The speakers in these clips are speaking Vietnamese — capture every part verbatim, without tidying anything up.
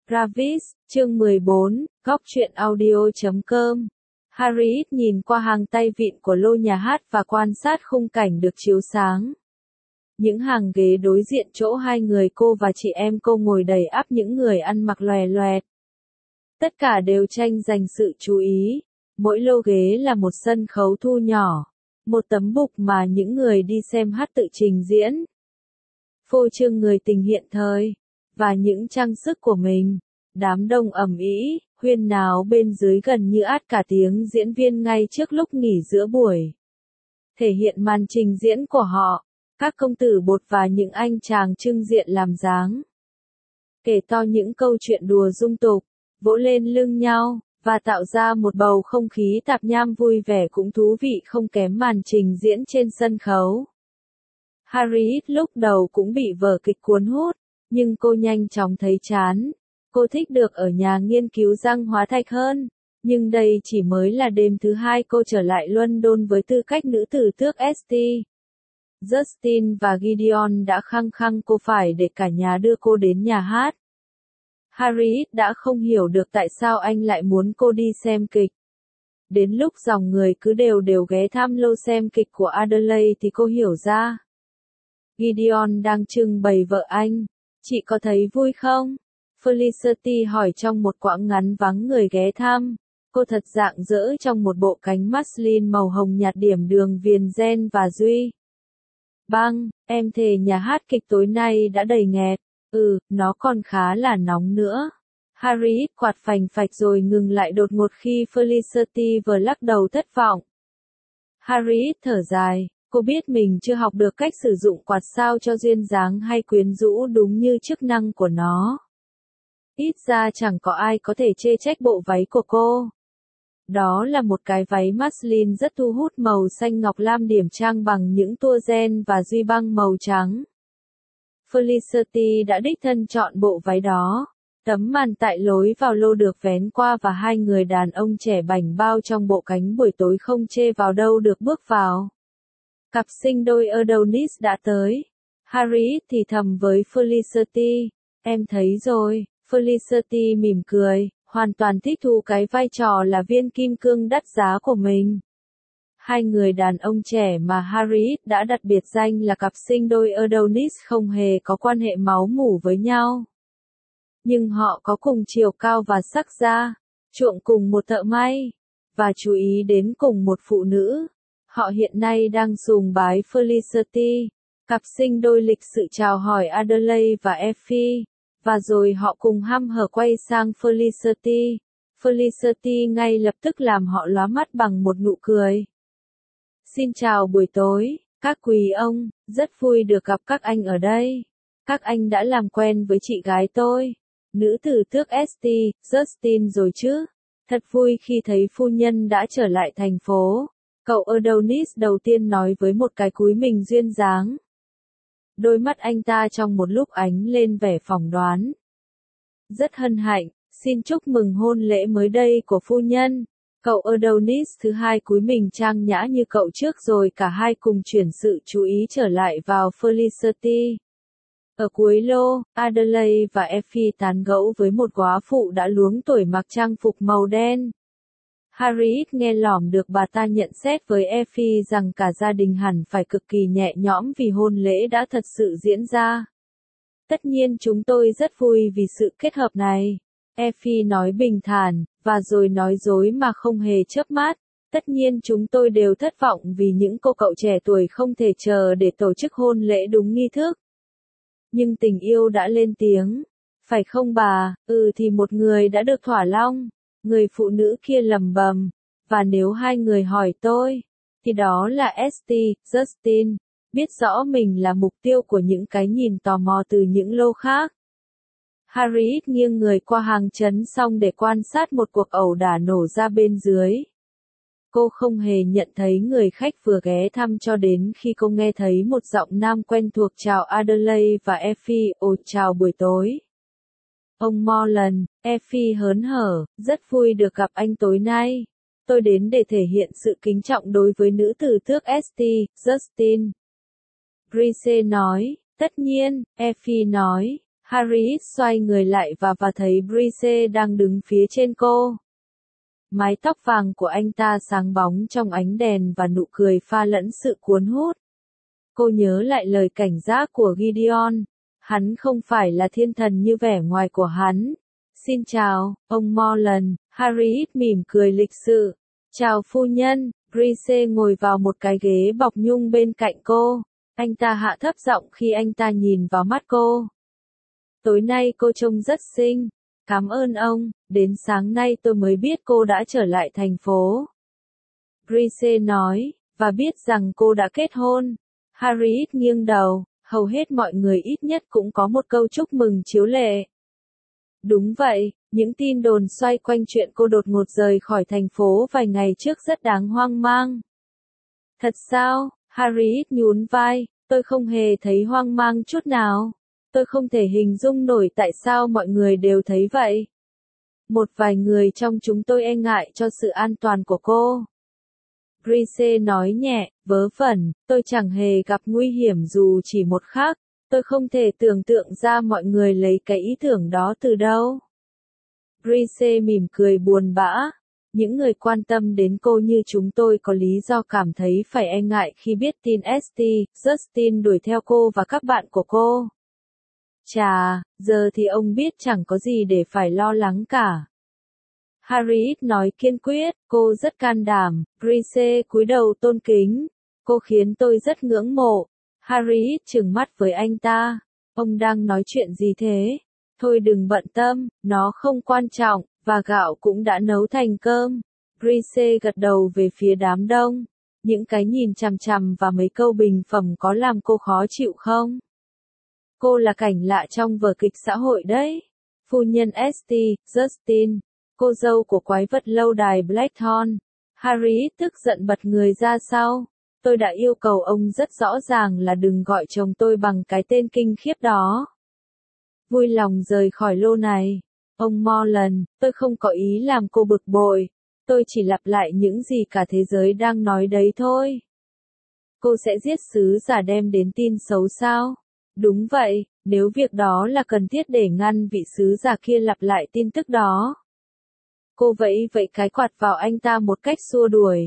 Gravis, chương mười bốn, góc truyện audio chấm com. Harriet nhìn qua hàng tay vịn của lô nhà hát và quan sát khung cảnh được chiếu sáng. Những hàng ghế đối diện chỗ hai người cô và chị em cô ngồi đầy ắp những người ăn mặc lòe loẹt. Tất cả đều tranh giành sự chú ý. Mỗi lô ghế là một sân khấu thu nhỏ, một tấm bục mà những người đi xem hát tự trình diễn. Phô trương người tình hiện thời và những trang sức của mình. Đám đông ầm ĩ, huyên náo bên dưới gần như át cả tiếng diễn viên ngay trước lúc nghỉ giữa buổi. Thể hiện màn trình diễn của họ, các công tử bột và những anh chàng trưng diện làm dáng. Kể to những câu chuyện đùa dung tục, vỗ lên lưng nhau, và tạo ra một bầu không khí tạp nham vui vẻ cũng thú vị không kém màn trình diễn trên sân khấu. Harriet lúc đầu cũng bị vở kịch cuốn hút, nhưng cô nhanh chóng thấy chán. Cô thích được ở nhà nghiên cứu răng hóa thạch hơn, nhưng đây chỉ mới là đêm thứ hai cô trở lại London với tư cách nữ tử tước St. Justin và Gideon đã khăng khăng cô phải để cả nhà đưa cô đến nhà hát. Harriet đã không hiểu được tại sao anh lại muốn cô đi xem kịch. Đến lúc dòng người cứ đều đều ghé thăm lô xem kịch của Adelaide thì cô hiểu ra. Gideon đang trưng bày vợ anh. Chị có thấy vui không? Felicity hỏi trong một quãng ngắn vắng người ghé thăm. Cô thật rạng rỡ trong một bộ cánh muslin màu hồng nhạt điểm đường viền gen và duy. Băng, em thề nhà hát kịch tối nay đã đầy nghẹt. Ừ, nó còn khá là nóng nữa. Harriet quạt phành phạch rồi ngừng lại đột ngột khi Felicity vừa lắc đầu thất vọng. Harriet thở dài. Cô biết mình chưa học được cách sử dụng quạt sao cho duyên dáng hay quyến rũ đúng như chức năng của nó. Ít ra chẳng có ai có thể chê trách bộ váy của cô. Đó là một cái váy muslin rất thu hút màu xanh ngọc lam điểm trang bằng những tua gen và duy băng màu trắng. Felicity đã đích thân chọn bộ váy đó. Tấm màn tại lối vào lô được vén qua và hai người đàn ông trẻ bảnh bao trong bộ cánh buổi tối không chê vào đâu được bước vào. Cặp sinh đôi Adonis đã tới. Harriet thì thầm với Felicity. Em thấy rồi. Felicity mỉm cười, hoàn toàn thích thú cái vai trò là viên kim cương đắt giá của mình. Hai người đàn ông trẻ mà Harriet đã đặt biệt danh là cặp sinh đôi Adonis không hề có quan hệ máu mủ với nhau. Nhưng họ có cùng chiều cao và sắc da, chuộng cùng một thợ may, và chú ý đến cùng một phụ nữ. Họ hiện nay đang sùng bái Felicity. Cặp sinh đôi lịch sự chào hỏi Adelaide và Effie. Và rồi họ cùng hăm hở quay sang Felicity. Felicity ngay lập tức làm họ lóa mắt bằng một nụ cười. Xin chào buổi tối, các quý ông, rất vui được gặp các anh ở đây. Các anh đã làm quen với chị gái tôi, nữ tử tước St. Justin rồi chứ. Thật vui khi thấy phu nhân đã trở lại thành phố. Cậu Adonis đầu tiên nói với một cái cúi mình duyên dáng. Đôi mắt anh ta trong một lúc ánh lên vẻ phỏng đoán. Rất hân hạnh, xin chúc mừng hôn lễ mới đây của phu nhân. Cậu Adonis thứ hai cúi mình trang nhã như cậu trước rồi cả hai cùng chuyển sự chú ý trở lại vào Felicity. Ở cuối lô, Adelaide và Effie tán gẫu với một góa phụ đã luống tuổi mặc trang phục màu đen. Harriet nghe lỏm được bà ta nhận xét với Effie rằng cả gia đình hẳn phải cực kỳ nhẹ nhõm vì hôn lễ đã thật sự diễn ra. Tất nhiên chúng tôi rất vui vì sự kết hợp này. Effie nói bình thản, và rồi nói dối mà không hề chớp mắt. Tất nhiên chúng tôi đều thất vọng vì những cô cậu trẻ tuổi không thể chờ để tổ chức hôn lễ đúng nghi thức. Nhưng tình yêu đã lên tiếng. Phải không bà? Ừ thì một người đã được thỏa long. Người phụ nữ kia lầm bầm, và nếu hai người hỏi tôi, thì đó là St. Justin, biết rõ mình là mục tiêu của những cái nhìn tò mò từ những lô khác. Harriet nghiêng người qua hàng chấn xong để quan sát một cuộc ẩu đả nổ ra bên dưới. Cô không hề nhận thấy người khách vừa ghé thăm cho đến khi cô nghe thấy một giọng nam quen thuộc chào Adelaide và Effie. Ồ chào buổi tối. Ông Morland, Effie hớn hở, rất vui được gặp anh tối nay. Tôi đến để thể hiện sự kính trọng đối với nữ tử tước St. Justin. Brice nói, tất nhiên, Effie nói. Harriet xoay người lại và và thấy Brice đang đứng phía trên cô. Mái tóc vàng của anh ta sáng bóng trong ánh đèn và nụ cười pha lẫn sự cuốn hút. Cô nhớ lại lời cảnh giác của Gideon. Hắn không phải là thiên thần như vẻ ngoài của hắn. Xin chào, ông Morland. Harriet mỉm cười lịch sự. Chào phu nhân. Brice ngồi vào một cái ghế bọc nhung bên cạnh cô. Anh ta hạ thấp giọng khi anh ta nhìn vào mắt cô. Tối nay cô trông rất xinh. Cảm ơn ông, đến sáng nay tôi mới biết cô đã trở lại thành phố. Brice nói, và biết rằng cô đã kết hôn. Harriet nghiêng đầu, hầu hết mọi người ít nhất cũng có một câu chúc mừng chiếu lệ. Đúng vậy, những tin đồn xoay quanh chuyện cô đột ngột rời khỏi thành phố vài ngày trước rất đáng hoang mang. Thật sao? Harriet nhún vai, tôi không hề thấy hoang mang chút nào. Tôi không thể hình dung nổi tại sao mọi người đều thấy vậy. Một vài người trong chúng tôi e ngại cho sự an toàn của cô. Brice nói nhẹ, vớ vẩn, tôi chẳng hề gặp nguy hiểm dù chỉ một khắc. Tôi không thể tưởng tượng ra mọi người lấy cái ý tưởng đó từ đâu. Brice mỉm cười buồn bã. Những người quan tâm đến cô như chúng tôi có lý do cảm thấy phải e ngại khi biết tin ét tê, Justin đuổi theo cô và các bạn của cô. Chà, giờ thì ông biết chẳng có gì để phải lo lắng cả. Harriet nói kiên quyết, cô rất can đảm. Brice cúi đầu tôn kính. Cô khiến tôi rất ngưỡng mộ. Harriet trừng mắt với anh ta. Ông đang nói chuyện gì thế? Thôi đừng bận tâm, nó không quan trọng, và gạo cũng đã nấu thành cơm. Brice gật đầu về phía đám đông. Những cái nhìn chằm chằm và mấy câu bình phẩm có làm cô khó chịu không? Cô là cảnh lạ trong vở kịch xã hội đấy. Phu nhân ét tê, Justin, cô dâu của quái vật lâu đài Blackthorn. Harriet tức giận bật người ra sau. Tôi đã yêu cầu ông rất rõ ràng là đừng gọi chồng tôi bằng cái tên kinh khiếp đó. Vui lòng rời khỏi lô này. Ông Morland, tôi không có ý làm cô bực bội. Tôi chỉ lặp lại những gì cả thế giới đang nói đấy thôi. Cô sẽ giết sứ giả đem đến tin xấu sao? Đúng vậy, nếu việc đó là cần thiết để ngăn vị sứ giả kia lặp lại tin tức đó. Cô vẫy vẫy cái quạt vào anh ta một cách xua đuổi.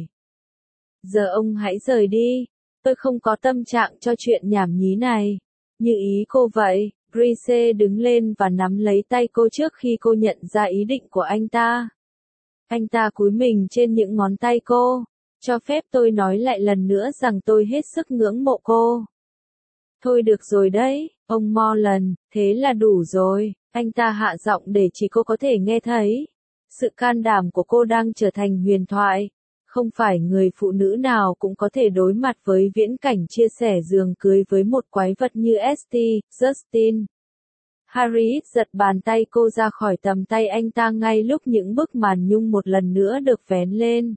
Giờ ông hãy rời đi. Tôi không có tâm trạng cho chuyện nhảm nhí này. Như ý cô vậy. Brice đứng lên và nắm lấy tay cô trước khi cô nhận ra ý định của anh ta. Anh ta cúi mình trên những ngón tay cô. Cho phép tôi nói lại lần nữa rằng tôi hết sức ngưỡng mộ cô. Thôi được rồi đấy, ông Morland, thế là đủ rồi. Anh ta hạ giọng để chỉ cô có thể nghe thấy. Sự can đảm của cô đang trở thành huyền thoại. Không phải người phụ nữ nào cũng có thể đối mặt với viễn cảnh chia sẻ giường cưới với một quái vật như ét tê, Justin. Harriet giật bàn tay cô ra khỏi tầm tay anh ta ngay lúc những bức màn nhung một lần nữa được vén lên.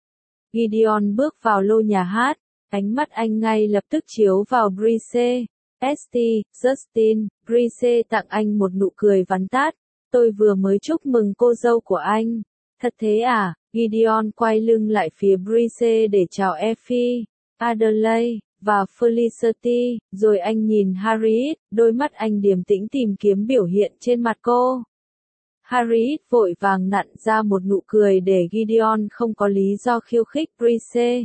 Gideon bước vào lô nhà hát, ánh mắt anh ngay lập tức chiếu vào Brice. ét tê, Justin, Brice tặng anh một nụ cười vắn tát. Tôi vừa mới chúc mừng cô dâu của anh. Thật thế à? Gideon quay lưng lại phía Brice để chào Effie, Adelaide, và Felicity, rồi anh nhìn Harriet, đôi mắt anh điềm tĩnh tìm kiếm biểu hiện trên mặt cô. Harriet vội vàng nặn ra một nụ cười để Gideon không có lý do khiêu khích Brice.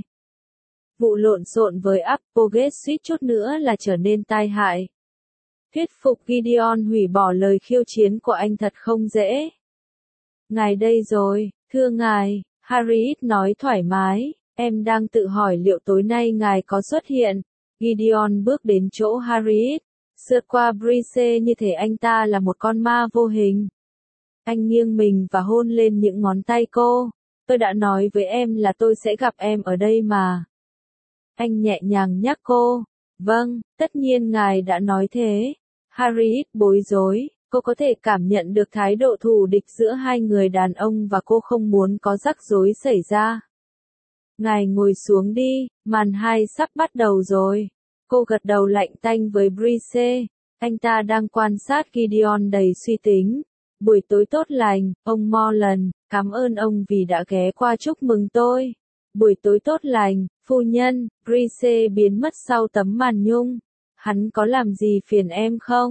Vụ lộn xộn với Applegate suýt chút nữa là trở nên tai hại. Thuyết phục Gideon hủy bỏ lời khiêu chiến của anh thật không dễ. Ngài đây rồi, thưa ngài, Harriet nói thoải mái, em đang tự hỏi liệu tối nay ngài có xuất hiện. Gideon bước đến chỗ Harriet, sượt qua Brice như thể anh ta là một con ma vô hình. Anh nghiêng mình và hôn lên những ngón tay cô. Tôi đã nói với em là tôi sẽ gặp em ở đây mà. Anh nhẹ nhàng nhắc cô. Vâng, tất nhiên ngài đã nói thế. Harriet bối rối. Cô có thể cảm nhận được thái độ thù địch giữa hai người đàn ông và cô không muốn có rắc rối xảy ra. Ngài ngồi xuống đi, màn hai sắp bắt đầu rồi. Cô gật đầu lạnh tanh với Brice. Anh ta đang quan sát Gideon đầy suy tính. Buổi tối tốt lành, ông Morland, cảm ơn ông vì đã ghé qua chúc mừng tôi. Buổi tối tốt lành, phu nhân. Brice biến mất sau tấm màn nhung. Hắn có làm gì phiền em không?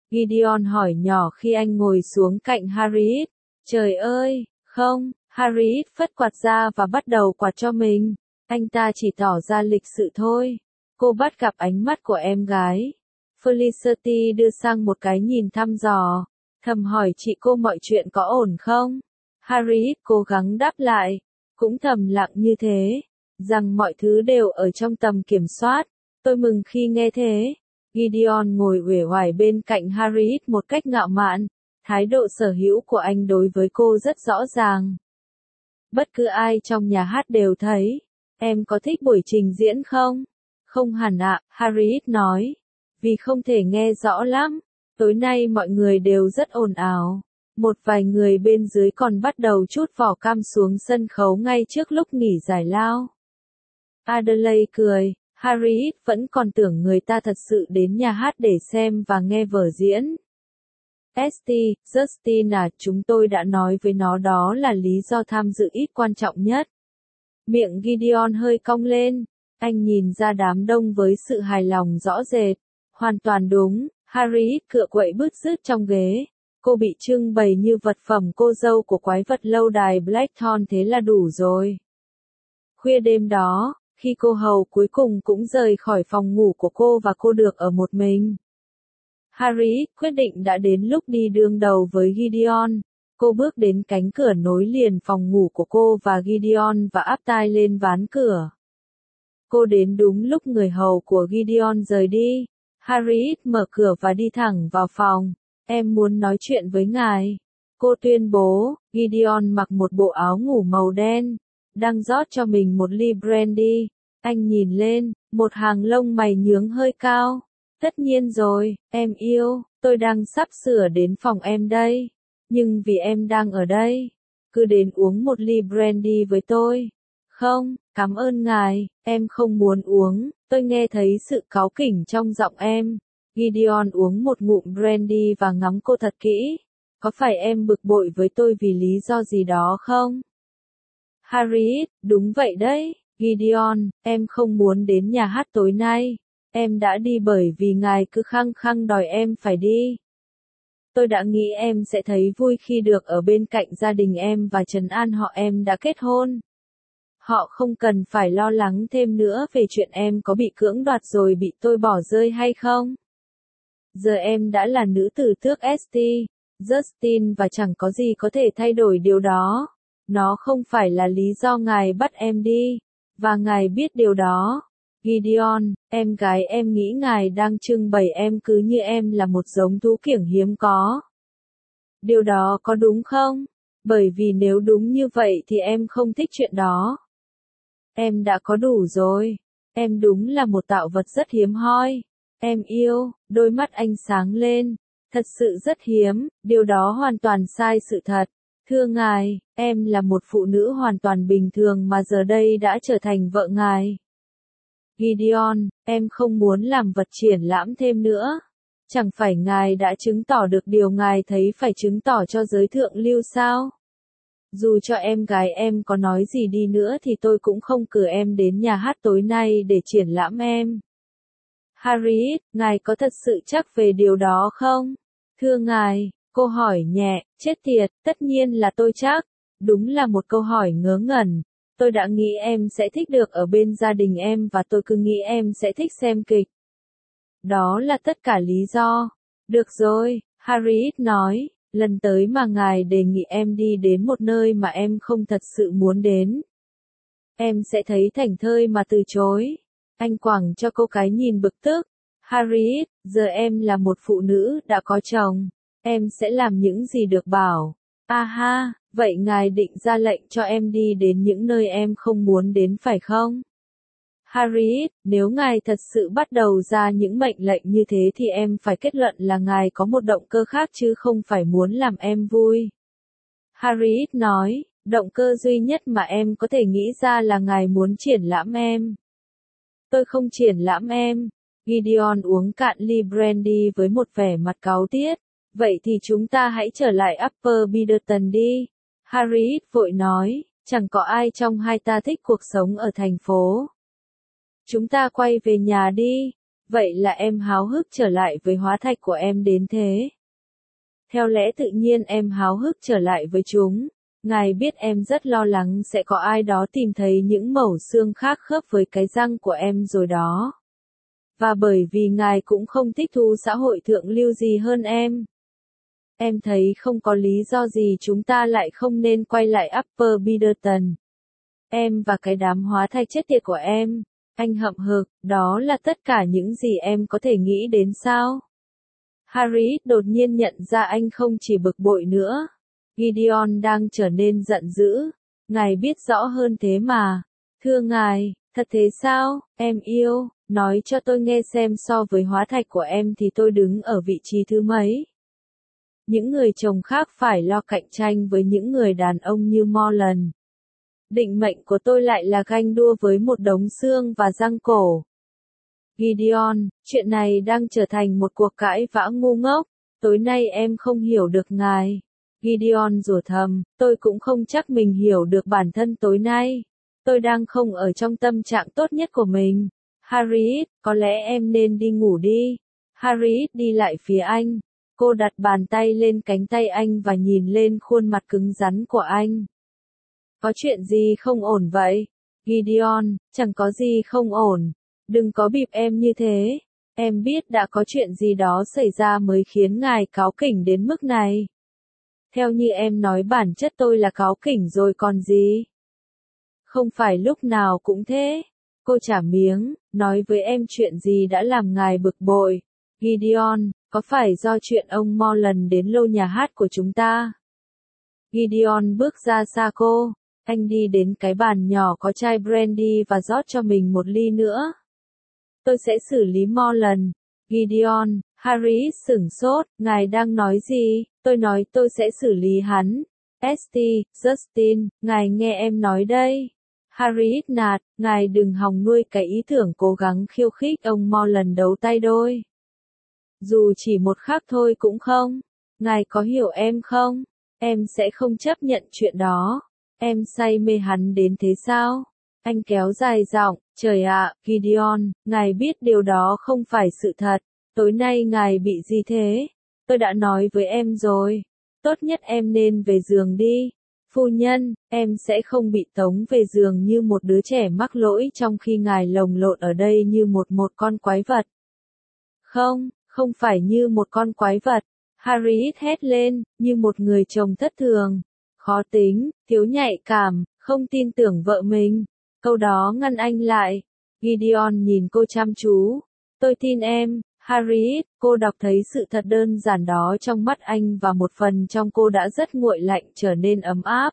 Gideon hỏi nhỏ khi anh ngồi xuống cạnh Harriet. Trời ơi, không, Harriet phất quạt ra và bắt đầu quạt cho mình. Anh ta chỉ tỏ ra lịch sự thôi. Cô bắt gặp ánh mắt của em gái. Felicity đưa sang một cái nhìn thăm dò, thầm hỏi chị cô mọi chuyện có ổn không? Harriet cố gắng đáp lại, cũng thầm lặng như thế, rằng mọi thứ đều ở trong tầm kiểm soát. Tôi mừng khi nghe thế. Gideon ngồi uể oải bên cạnh Harriet một cách ngạo mạn. Thái độ sở hữu của anh đối với cô rất rõ ràng. Bất cứ ai trong nhà hát đều thấy. Em có thích buổi trình diễn không? Không hẳn ạ, Harriet nói. Vì không thể nghe rõ lắm. Tối nay mọi người đều rất ồn ào. Một vài người bên dưới còn bắt đầu trút vỏ cam xuống sân khấu ngay trước lúc nghỉ giải lao. Adelaide cười. Harriet vẫn còn tưởng người ta thật sự đến nhà hát để xem và nghe vở diễn. Esty, Justin à, chúng tôi đã nói với nó đó là lý do tham dự ít quan trọng nhất. Miệng Gideon hơi cong lên. Anh nhìn ra đám đông với sự hài lòng rõ rệt. Hoàn toàn đúng, Harriet cựa quậy bứt rứt trong ghế. Cô bị trưng bày như vật phẩm cô dâu của quái vật lâu đài Blackthorn thế là đủ rồi. Khuya đêm đó, khi cô hầu cuối cùng cũng rời khỏi phòng ngủ của cô và cô được ở một mình, Harriet quyết định đã đến lúc đi đương đầu với Gideon. Cô bước đến cánh cửa nối liền phòng ngủ của cô và Gideon và áp tai lên ván cửa. Cô đến đúng lúc người hầu của Gideon rời đi. Harriet mở cửa và đi thẳng vào phòng. Em muốn nói chuyện với ngài. Cô tuyên bố. Gideon mặc một bộ áo ngủ màu đen, đang rót cho mình một ly brandy. Anh nhìn lên, một hàng lông mày nhướng hơi cao. Tất nhiên rồi, em yêu, tôi đang sắp sửa đến phòng em đây. Nhưng vì em đang ở đây, cứ đến uống một ly brandy với tôi. Không, cảm ơn ngài, em không muốn uống, tôi nghe thấy sự cáu kỉnh trong giọng em. Gideon uống một ngụm brandy và ngắm cô thật kỹ. Có phải em bực bội với tôi vì lý do gì đó không? Harriet, đúng vậy đấy, Gideon, em không muốn đến nhà hát tối nay. Em đã đi bởi vì ngài cứ khăng khăng đòi em phải đi. Tôi đã nghĩ em sẽ thấy vui khi được ở bên cạnh gia đình em và trấn an họ em đã kết hôn. Họ không cần phải lo lắng thêm nữa về chuyện em có bị cưỡng đoạt rồi bị tôi bỏ rơi hay không. Giờ em đã là nữ tử tước Esty, Justin và chẳng có gì có thể thay đổi điều đó. Nó không phải là lý do ngài bắt em đi, và ngài biết điều đó. Gideon, em gái em nghĩ ngài đang trưng bày em cứ như em là một giống thú kiểng hiếm có. Điều đó có đúng không? Bởi vì nếu đúng như vậy thì em không thích chuyện đó. Em đã có đủ rồi. Em đúng là một tạo vật rất hiếm hoi. Em yêu, đôi mắt anh sáng lên. Thật sự rất hiếm, điều đó hoàn toàn sai sự thật. Thưa ngài, em là một phụ nữ hoàn toàn bình thường mà giờ đây đã trở thành vợ ngài. Gideon, em không muốn làm vật triển lãm thêm nữa. Chẳng phải ngài đã chứng tỏ được điều ngài thấy phải chứng tỏ cho giới thượng lưu sao? Dù cho em gái em có nói gì đi nữa thì tôi cũng không cử em đến nhà hát tối nay để triển lãm em. Harriet, ngài có thật sự chắc về điều đó không? Thưa ngài, cô hỏi nhẹ, chết tiệt, tất nhiên là tôi chắc. Đúng là một câu hỏi ngớ ngẩn. Tôi đã nghĩ em sẽ thích được ở bên gia đình em và tôi cứ nghĩ em sẽ thích xem kịch. Đó là tất cả lý do. Được rồi, Harriet nói, lần tới mà ngài đề nghị em đi đến một nơi mà em không thật sự muốn đến, em sẽ thấy thảnh thơi mà từ chối. Anh quẳng cho cô cái nhìn bực tức. Harriet, giờ em là một phụ nữ đã có chồng. Em sẽ làm những gì được bảo. À ha, vậy ngài định ra lệnh cho em đi đến những nơi em không muốn đến phải không? Harriet, nếu ngài thật sự bắt đầu ra những mệnh lệnh như thế thì em phải kết luận là ngài có một động cơ khác chứ không phải muốn làm em vui. Harriet nói, động cơ duy nhất mà em có thể nghĩ ra là ngài muốn triển lãm em. Tôi không triển lãm em. Gideon uống cạn ly brandy với một vẻ mặt cáu tiết. Vậy thì chúng ta hãy trở lại Upper Biderton đi. Harriet vội nói, chẳng có ai trong hai ta thích cuộc sống ở thành phố. Chúng ta quay về nhà đi. Vậy là em háo hức trở lại với hóa thạch của em đến thế. Theo lẽ tự nhiên em háo hức trở lại với chúng. Ngài biết em rất lo lắng sẽ có ai đó tìm thấy những mẩu xương khác khớp với cái răng của em rồi đó. Và bởi vì ngài cũng không thích thú xã hội thượng lưu gì hơn em. Em thấy không có lý do gì chúng ta lại không nên quay lại Upper Biderton. Em và cái đám hóa thạch chết tiệt của em. Anh hậm hực, đó là tất cả những gì em có thể nghĩ đến sao? Harry đột nhiên nhận ra anh không chỉ bực bội nữa. Gideon đang trở nên giận dữ. Ngài biết rõ hơn thế mà. Thưa ngài, thật thế sao, em yêu, nói cho tôi nghe xem so với hóa thạch của em thì tôi đứng ở vị trí thứ mấy. Những người chồng khác phải lo cạnh tranh với những người đàn ông như Morland. Định mệnh của tôi lại là ganh đua với một đống xương và răng cổ. Gideon, chuyện này đang trở thành một cuộc cãi vã ngu ngốc. Tối nay em không hiểu được ngài. Gideon rủa thầm, tôi cũng không chắc mình hiểu được bản thân tối nay. Tôi đang không ở trong tâm trạng tốt nhất của mình. Harry, có lẽ em nên đi ngủ đi. Harry đi lại phía anh. Cô đặt bàn tay lên cánh tay anh và nhìn lên khuôn mặt cứng rắn của anh. Có chuyện gì không ổn vậy? Gideon, chẳng có gì không ổn. Đừng có bịp em như thế. Em biết đã có chuyện gì đó xảy ra mới khiến ngài cáu kỉnh đến mức này. Theo như em nói bản chất tôi là cáu kỉnh rồi còn gì. Không phải lúc nào cũng thế. Cô trả miếng, nói với em chuyện gì đã làm ngài bực bội. Gideon, có phải do chuyện ông Morland đến lô nhà hát của chúng ta? Gideon bước ra xa cô. Anh đi đến cái bàn nhỏ có chai brandy và rót cho mình một ly nữa. Tôi sẽ xử lý Morland. Gideon, Harry sửng sốt, ngài đang nói gì? Tôi nói tôi sẽ xử lý hắn. Esty, Justin, ngài nghe em nói đây. Harry nạt, ngài đừng hòng nuôi cái ý tưởng cố gắng khiêu khích ông Morland đấu tay đôi. Dù chỉ một khắc thôi cũng không. Ngài có hiểu em không? Em sẽ không chấp nhận chuyện đó. Em say mê hắn đến thế sao? Anh kéo dài giọng, trời ạ, Gideon, ngài biết điều đó không phải sự thật. Tối nay ngài bị gì thế? Tôi đã nói với em rồi. Tốt nhất em nên về giường đi. Phu nhân, em sẽ không bị tống về giường như một đứa trẻ mắc lỗi trong khi ngài lồng lộn ở đây như một một con quái vật. Không, không phải như một con quái vật. Harry hét lên, như một người chồng thất thường. Khó tính, thiếu nhạy cảm, không tin tưởng vợ mình. Câu đó ngăn anh lại. Gideon nhìn cô chăm chú. Tôi tin em, Harry, cô đọc thấy sự thật đơn giản đó trong mắt anh và một phần trong cô đã rất nguội lạnh trở nên ấm áp.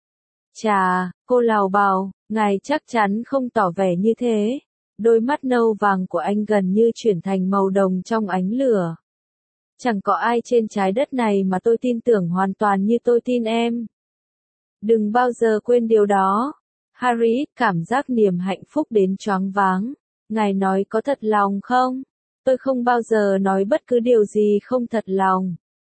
Chà, cô lào bào, ngài chắc chắn không tỏ vẻ như thế. Đôi mắt nâu vàng của anh gần như chuyển thành màu đồng trong ánh lửa. Chẳng có ai trên trái đất này mà tôi tin tưởng hoàn toàn như tôi tin em. Đừng bao giờ quên điều đó. Harry, cảm giác niềm hạnh phúc đến choáng váng. Ngài nói có thật lòng không? Tôi không bao giờ nói bất cứ điều gì không thật lòng.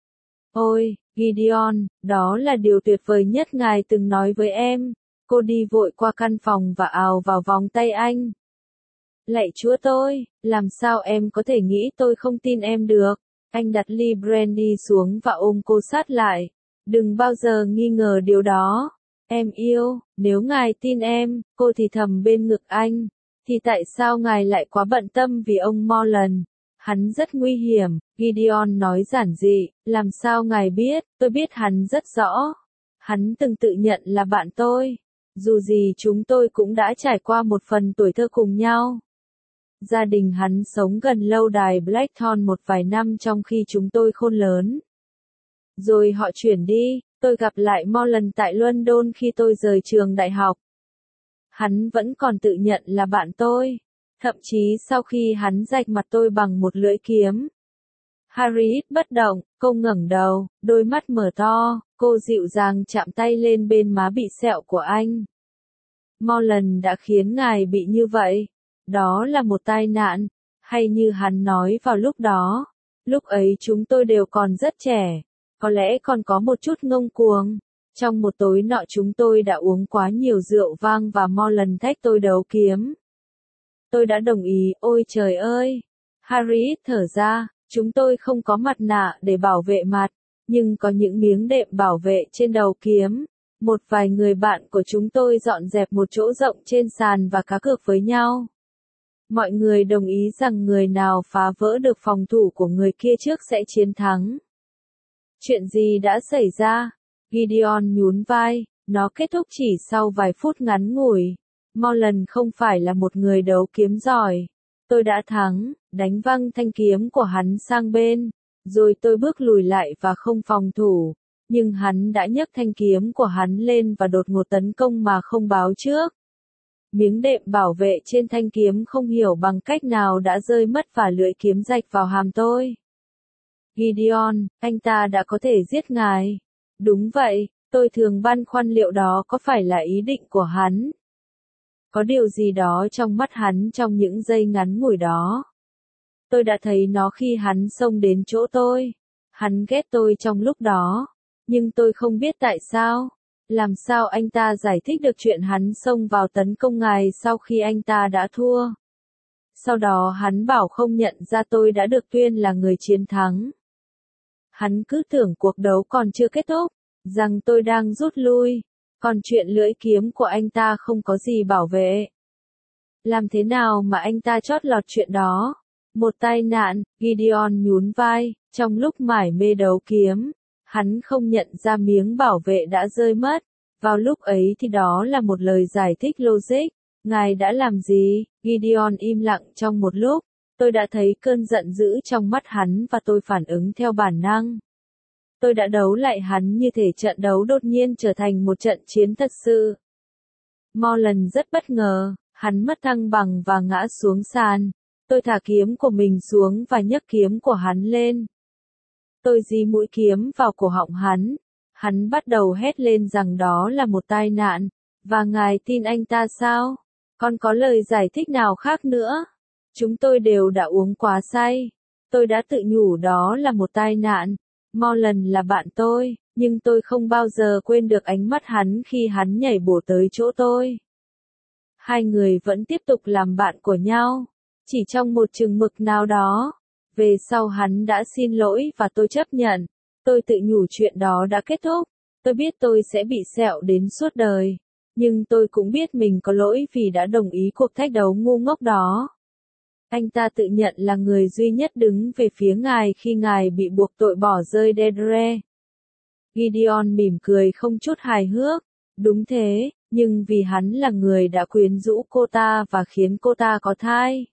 Ôi, Gideon, đó là điều tuyệt vời nhất ngài từng nói với em. Cô đi vội qua căn phòng và ào vào vòng tay anh. Lạy Chúa tôi, làm sao em có thể nghĩ tôi không tin em được? Anh đặt ly brandy xuống và ôm cô sát lại. Đừng bao giờ nghi ngờ điều đó. Em yêu, nếu ngài tin em, cô thì thầm bên ngực anh. Thì tại sao ngài lại quá bận tâm vì ông Morland? Hắn rất nguy hiểm, Gideon nói giản dị, làm sao ngài biết, tôi biết hắn rất rõ. Hắn từng tự nhận là bạn tôi. Dù gì chúng tôi cũng đã trải qua một phần tuổi thơ cùng nhau. Gia đình hắn sống gần lâu đài Blackthorn một vài năm trong khi chúng tôi khôn lớn. Rồi họ chuyển đi, tôi gặp lại Morland tại London khi tôi rời trường đại học. Hắn vẫn còn tự nhận là bạn tôi. Thậm chí sau khi hắn rạch mặt tôi bằng một lưỡi kiếm. Harry bất động, cô ngẩng đầu, đôi mắt mở to, cô dịu dàng chạm tay lên bên má bị sẹo của anh. Morland đã khiến ngài bị như vậy. Đó là một tai nạn, hay như hắn nói vào lúc đó. Lúc ấy chúng tôi đều còn rất trẻ, có lẽ còn có một chút ngông cuồng. Trong một tối nọ chúng tôi đã uống quá nhiều rượu vang và Morland thách tôi đấu kiếm. Tôi đã đồng ý, ôi trời ơi, Harriet thở ra, chúng tôi không có mặt nạ để bảo vệ mặt, nhưng có những miếng đệm bảo vệ trên đầu kiếm. Một vài người bạn của chúng tôi dọn dẹp một chỗ rộng trên sàn và cá cược với nhau. Mọi người đồng ý rằng người nào phá vỡ được phòng thủ của người kia trước sẽ chiến thắng. Chuyện gì đã xảy ra? Gideon nhún vai, nó kết thúc chỉ sau vài phút ngắn ngủi. Morland không phải là một người đấu kiếm giỏi. Tôi đã thắng, đánh văng thanh kiếm của hắn sang bên, rồi tôi bước lùi lại và không phòng thủ. Nhưng hắn đã nhấc thanh kiếm của hắn lên và đột ngột tấn công mà không báo trước. Miếng đệm bảo vệ trên thanh kiếm không hiểu bằng cách nào đã rơi mất và lưỡi kiếm rạch vào hàm tôi. Gideon, anh ta đã có thể giết ngài. Đúng vậy, tôi thường băn khoăn liệu đó có phải là ý định của hắn. Có điều gì đó trong mắt hắn trong những giây ngắn ngủi đó. Tôi đã thấy nó khi hắn xông đến chỗ tôi. Hắn ghét tôi trong lúc đó. Nhưng tôi không biết tại sao. Làm sao anh ta giải thích được chuyện hắn xông vào tấn công ngài sau khi anh ta đã thua? Sau đó hắn bảo không nhận ra tôi đã được tuyên là người chiến thắng. Hắn cứ tưởng cuộc đấu còn chưa kết thúc, rằng tôi đang rút lui, còn chuyện lưỡi kiếm của anh ta không có gì bảo vệ. Làm thế nào mà anh ta chót lọt chuyện đó? Một tai nạn, Gideon nhún vai, trong lúc mải mê đấu kiếm, hắn không nhận ra miếng bảo vệ đã rơi mất. Vào lúc ấy thì đó là một lời giải thích logic. Ngài đã làm gì? Gideon im lặng trong một lúc. Tôi đã thấy cơn giận dữ trong mắt hắn và tôi phản ứng theo bản năng. Tôi đã đấu lại hắn như thể trận đấu đột nhiên trở thành một trận chiến thật sự. Morland rất bất ngờ, hắn mất thăng bằng và ngã xuống sàn. Tôi thả kiếm của mình xuống và nhấc kiếm của hắn lên. Tôi dí mũi kiếm vào cổ họng hắn. Hắn bắt đầu hét lên rằng đó là một tai nạn. Và ngài tin anh ta sao? Còn có lời giải thích nào khác nữa? Chúng tôi đều đã uống quá say. Tôi đã tự nhủ đó là một tai nạn. Morland là bạn tôi, nhưng tôi không bao giờ quên được ánh mắt hắn khi hắn nhảy bổ tới chỗ tôi. Hai người vẫn tiếp tục làm bạn của nhau. Chỉ trong một chừng mực nào đó. Về sau hắn đã xin lỗi và tôi chấp nhận. Tôi tự nhủ chuyện đó đã kết thúc. Tôi biết tôi sẽ bị sẹo đến suốt đời. Nhưng tôi cũng biết mình có lỗi vì đã đồng ý cuộc thách đấu ngu ngốc đó. Anh ta tự nhận là người duy nhất đứng về phía ngài khi ngài bị buộc tội bỏ rơi Deirdre. Gideon mỉm cười không chút hài hước. Đúng thế, nhưng vì hắn là người đã quyến rũ cô ta và khiến cô ta có thai.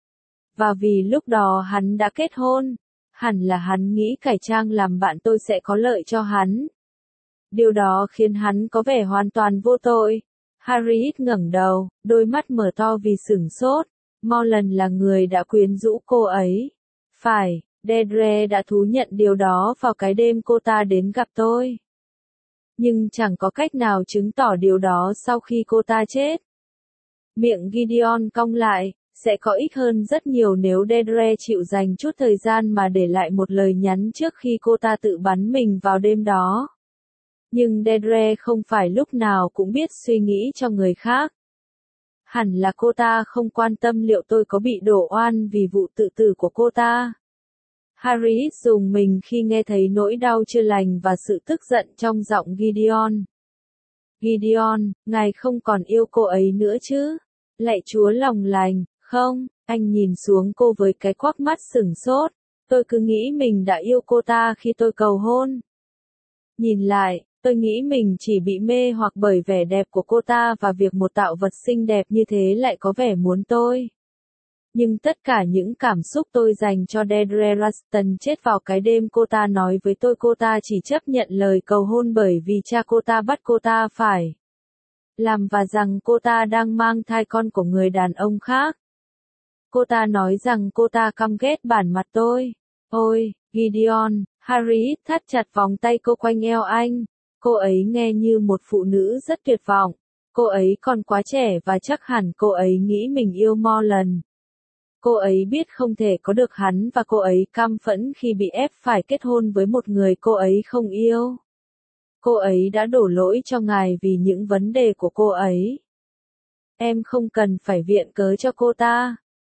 Và vì lúc đó hắn đã kết hôn, hẳn là hắn nghĩ cải trang làm bạn tôi sẽ có lợi cho hắn. Điều đó khiến hắn có vẻ hoàn toàn vô tội. Harriet ngẩng đầu, đôi mắt mở to vì sửng sốt. Morland là người đã quyến rũ cô ấy. Phải, Deirdre đã thú nhận điều đó vào cái đêm cô ta đến gặp tôi. Nhưng chẳng có cách nào chứng tỏ điều đó sau khi cô ta chết. Miệng Gideon cong lại, sẽ có ích hơn rất nhiều nếu Deirdre chịu dành chút thời gian mà để lại một lời nhắn trước khi cô ta tự bắn mình vào đêm đó. Nhưng Deirdre không phải lúc nào cũng biết suy nghĩ cho người khác. Hẳn là cô ta không quan tâm liệu tôi có bị đổ oan vì vụ tự tử của cô ta. Harriet rùng mình khi nghe thấy nỗi đau chưa lành và sự tức giận trong giọng Gideon. Gideon, ngài không còn yêu cô ấy nữa chứ? Lạy Chúa lòng lành, không, anh nhìn xuống cô với cái quắc mắt sửng sốt. Tôi cứ nghĩ mình đã yêu cô ta khi tôi cầu hôn. Nhìn lại, tôi nghĩ mình chỉ bị mê hoặc bởi vẻ đẹp của cô ta và việc một tạo vật xinh đẹp như thế lại có vẻ muốn tôi. Nhưng tất cả những cảm xúc tôi dành cho Deirdre Ruston chết vào cái đêm cô ta nói với tôi cô ta chỉ chấp nhận lời cầu hôn bởi vì cha cô ta bắt cô ta phải làm và rằng cô ta đang mang thai con của người đàn ông khác. Cô ta nói rằng cô ta căm ghét bản mặt tôi. Ôi, Gideon, Harriet thắt chặt vòng tay cô quanh eo anh. Cô ấy nghe như một phụ nữ rất tuyệt vọng. Cô ấy còn quá trẻ và chắc hẳn cô ấy nghĩ mình yêu Morland. Cô ấy biết không thể có được hắn và cô ấy căm phẫn khi bị ép phải kết hôn với một người cô ấy không yêu. Cô ấy đã đổ lỗi cho ngài vì những vấn đề của cô ấy. Em không cần phải viện cớ cho cô ta.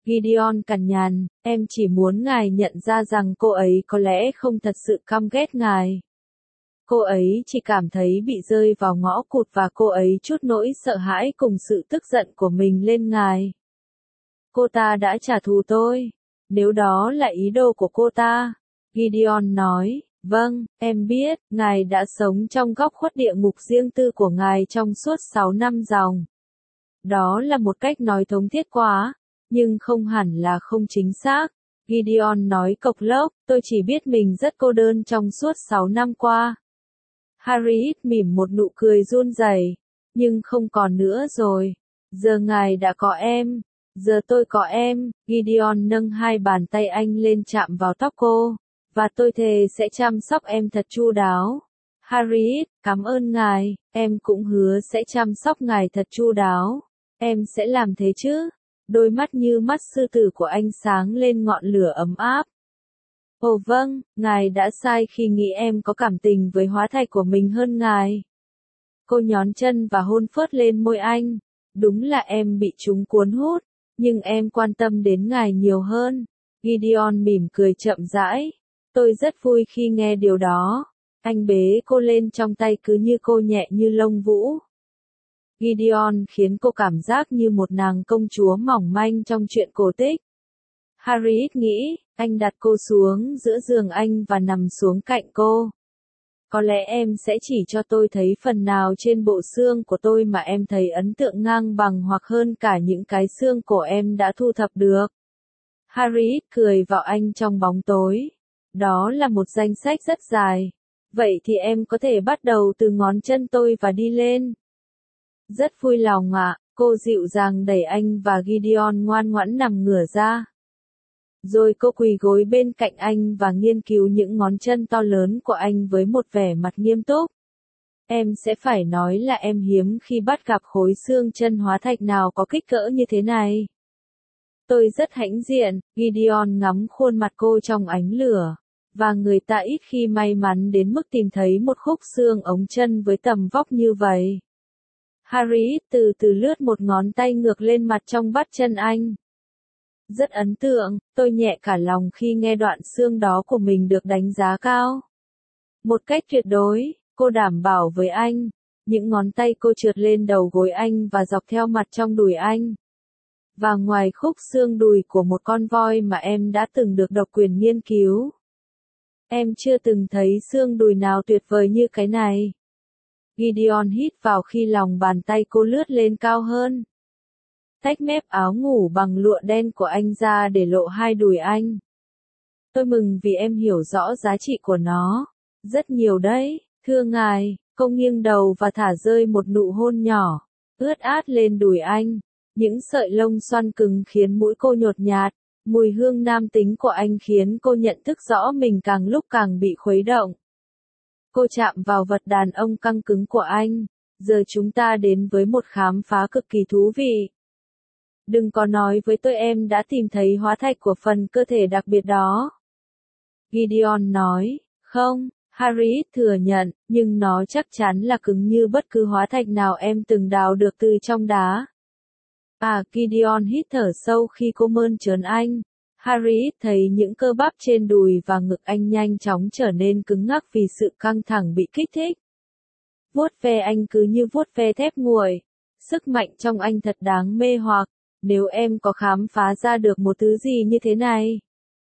Gideon cằn nhằn, em chỉ muốn ngài nhận ra rằng cô ấy có lẽ không thật sự căm ghét ngài. Cô ấy chỉ cảm thấy bị rơi vào ngõ cụt và cô ấy trút nỗi sợ hãi cùng sự tức giận của mình lên ngài. Cô ta đã trả thù tôi. Nếu đó là ý đồ của cô ta. Gideon nói, vâng, em biết, ngài đã sống trong góc khuất địa ngục riêng tư của ngài trong suốt sáu năm dòng. Đó là một cách nói thống thiết quá, nhưng không hẳn là không chính xác. Gideon nói cộc lốc, tôi chỉ biết mình rất cô đơn trong suốt sáu năm qua. Harriet mỉm một nụ cười run rẩy, nhưng không còn nữa rồi. Giờ ngài đã có em. Giờ tôi có em. Gideon nâng hai bàn tay anh lên chạm vào tóc cô. Và tôi thề sẽ chăm sóc em thật chu đáo. Harriet, cảm ơn ngài. Em cũng hứa sẽ chăm sóc ngài thật chu đáo. Em sẽ làm thế chứ? Đôi mắt như mắt sư tử của anh sáng lên ngọn lửa ấm áp. Ồ vâng, ngài đã sai khi nghĩ em có cảm tình với hóa thạch của mình hơn ngài. Cô nhón chân và hôn phớt lên môi anh. Đúng là em bị chúng cuốn hút, nhưng em quan tâm đến ngài nhiều hơn. Gideon mỉm cười chậm rãi. Tôi rất vui khi nghe điều đó. Anh bế cô lên trong tay cứ như cô nhẹ như lông vũ. Gideon khiến cô cảm giác như một nàng công chúa mỏng manh trong truyện cổ tích. Harriet nghĩ, anh đặt cô xuống giữa giường anh và nằm xuống cạnh cô. Có lẽ em sẽ chỉ cho tôi thấy phần nào trên bộ xương của tôi mà em thấy ấn tượng ngang bằng hoặc hơn cả những cái xương cổ em đã thu thập được. Harriet cười vào anh trong bóng tối. Đó là một danh sách rất dài. Vậy thì em có thể bắt đầu từ ngón chân tôi và đi lên. Rất vui lòng ạ, cô dịu dàng đẩy anh và Gideon ngoan ngoãn nằm ngửa ra. Rồi cô quỳ gối bên cạnh anh và nghiên cứu những ngón chân to lớn của anh với một vẻ mặt nghiêm túc. Em sẽ phải nói là em hiếm khi bắt gặp khối xương chân hóa thạch nào có kích cỡ như thế này. Tôi rất hãnh diện, Gideon ngắm khuôn mặt cô trong ánh lửa. Và người ta ít khi may mắn đến mức tìm thấy một khúc xương ống chân với tầm vóc như vậy. Harriet từ từ lướt một ngón tay ngược lên mặt trong bắp chân anh. Rất ấn tượng, tôi nhẹ cả lòng khi nghe đoạn xương đó của mình được đánh giá cao. Một cách tuyệt đối, cô đảm bảo với anh. Những ngón tay cô trượt lên đầu gối anh và dọc theo mặt trong đùi anh. Và ngoài khúc xương đùi của một con voi mà em đã từng được độc quyền nghiên cứu. Em chưa từng thấy xương đùi nào tuyệt vời như cái này. Gideon hít vào khi lòng bàn tay cô lướt lên cao hơn. Tách mép áo ngủ bằng lụa đen của anh ra để lộ hai đùi anh. Tôi mừng vì em hiểu rõ giá trị của nó. Rất nhiều đấy, thưa ngài. Cô nghiêng đầu và thả rơi một nụ hôn nhỏ, ướt át lên đùi anh. Những sợi lông xoăn cứng khiến mũi cô nhột nhạt. Mùi hương nam tính của anh khiến cô nhận thức rõ mình càng lúc càng bị khuấy động. Cô chạm vào vật đàn ông căng cứng của anh. Giờ chúng ta đến với một khám phá cực kỳ thú vị. Đừng có nói với tôi em đã tìm thấy hóa thạch của phần cơ thể đặc biệt đó. Gideon nói, không, Harriet thừa nhận, nhưng nó chắc chắn là cứng như bất cứ hóa thạch nào em từng đào được từ trong đá. À, Gideon hít thở sâu khi cô mơn trớn anh. Harriet thấy những cơ bắp trên đùi và ngực anh nhanh chóng trở nên cứng ngắc vì sự căng thẳng bị kích thích. Vuốt ve anh cứ như vuốt ve thép nguội. Sức mạnh trong anh thật đáng mê hoặc. Nếu em có khám phá ra được một thứ gì như thế này.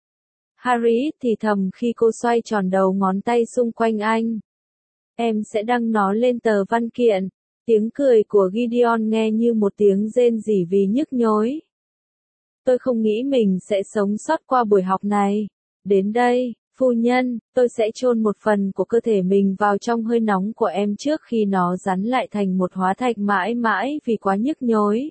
Harriet thì thầm khi cô xoay tròn đầu ngón tay xung quanh anh. Em sẽ đăng nó lên tờ văn kiện. Tiếng cười của Gideon nghe như một tiếng rên rỉ vì nhức nhối. Tôi không nghĩ mình sẽ sống sót qua buổi học này. Đến đây, phu nhân, tôi sẽ chôn một phần của cơ thể mình vào trong hơi nóng của em trước khi nó rắn lại thành một hóa thạch mãi mãi vì quá nhức nhối.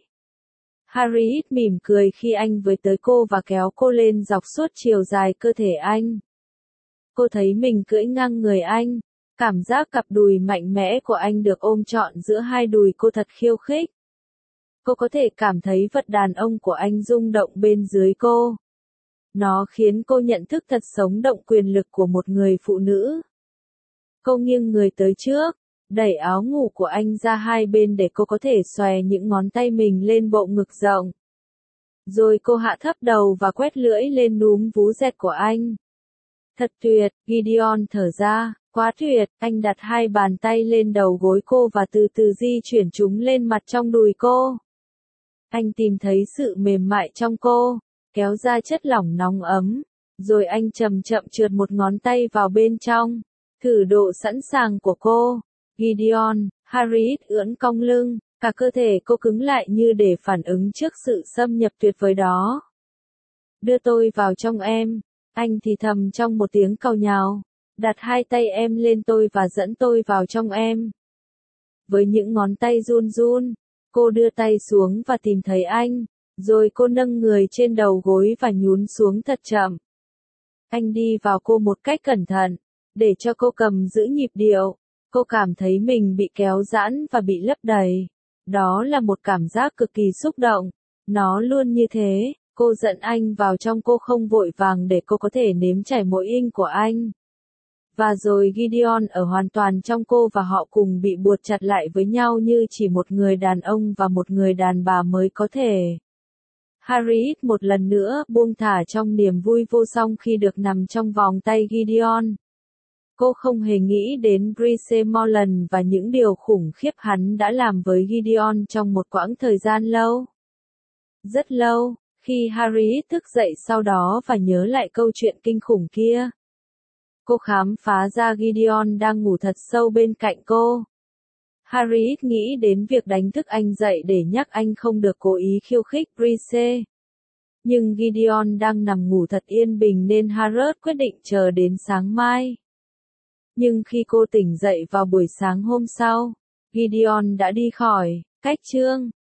Harriet mỉm cười khi anh với tới cô và kéo cô lên dọc suốt chiều dài cơ thể anh. Cô thấy mình cưỡi ngang người anh. Cảm giác cặp đùi mạnh mẽ của anh được ôm trọn giữa hai đùi cô thật khiêu khích. Cô có thể cảm thấy vật đàn ông của anh rung động bên dưới cô. Nó khiến cô nhận thức thật sống động quyền lực của một người phụ nữ. Cô nghiêng người tới trước, đẩy áo ngủ của anh ra hai bên để cô có thể xòe những ngón tay mình lên bộ ngực rộng. Rồi cô hạ thấp đầu và quét lưỡi lên núm vú dẹt của anh. Thật tuyệt, Gideon thở ra, quá tuyệt, anh đặt hai bàn tay lên đầu gối cô và từ từ di chuyển chúng lên mặt trong đùi cô. Anh tìm thấy sự mềm mại trong cô, kéo ra chất lỏng nóng ấm, rồi anh chậm chậm trượt một ngón tay vào bên trong, thử độ sẵn sàng của cô. Gideon, Harriet ưỡn cong lưng, cả cơ thể cô cứng lại như để phản ứng trước sự xâm nhập tuyệt vời đó. Đưa tôi vào trong em, anh thì thầm trong một tiếng càu nhàu, đặt hai tay em lên tôi và dẫn tôi vào trong em. Với những ngón tay run run, cô đưa tay xuống và tìm thấy anh, rồi cô nâng người trên đầu gối và nhún xuống thật chậm. Anh đi vào cô một cách cẩn thận, để cho cô cầm giữ nhịp điệu. Cô cảm thấy mình bị kéo giãn và bị lấp đầy. Đó là một cảm giác cực kỳ xúc động. Nó luôn như thế, cô dẫn anh vào trong cô không vội vàng để cô có thể nếm trải mỗi inch của anh. Và rồi Gideon ở hoàn toàn trong cô và họ cùng bị buộc chặt lại với nhau như chỉ một người đàn ông và một người đàn bà mới có thể. Harriet một lần nữa buông thả trong niềm vui vô song khi được nằm trong vòng tay Gideon. Cô không hề nghĩ đến Bruce Morland và những điều khủng khiếp hắn đã làm với Gideon trong một quãng thời gian lâu. Rất lâu, khi Harriet thức dậy sau đó và nhớ lại câu chuyện kinh khủng kia. Cô khám phá ra Gideon đang ngủ thật sâu bên cạnh cô. Harriet nghĩ đến việc đánh thức anh dậy để nhắc anh không được cố ý khiêu khích Bruce. Nhưng Gideon đang nằm ngủ thật yên bình nên Harriet quyết định chờ đến sáng mai. Nhưng khi cô tỉnh dậy vào buổi sáng hôm sau, Gideon đã đi khỏi. Cách chương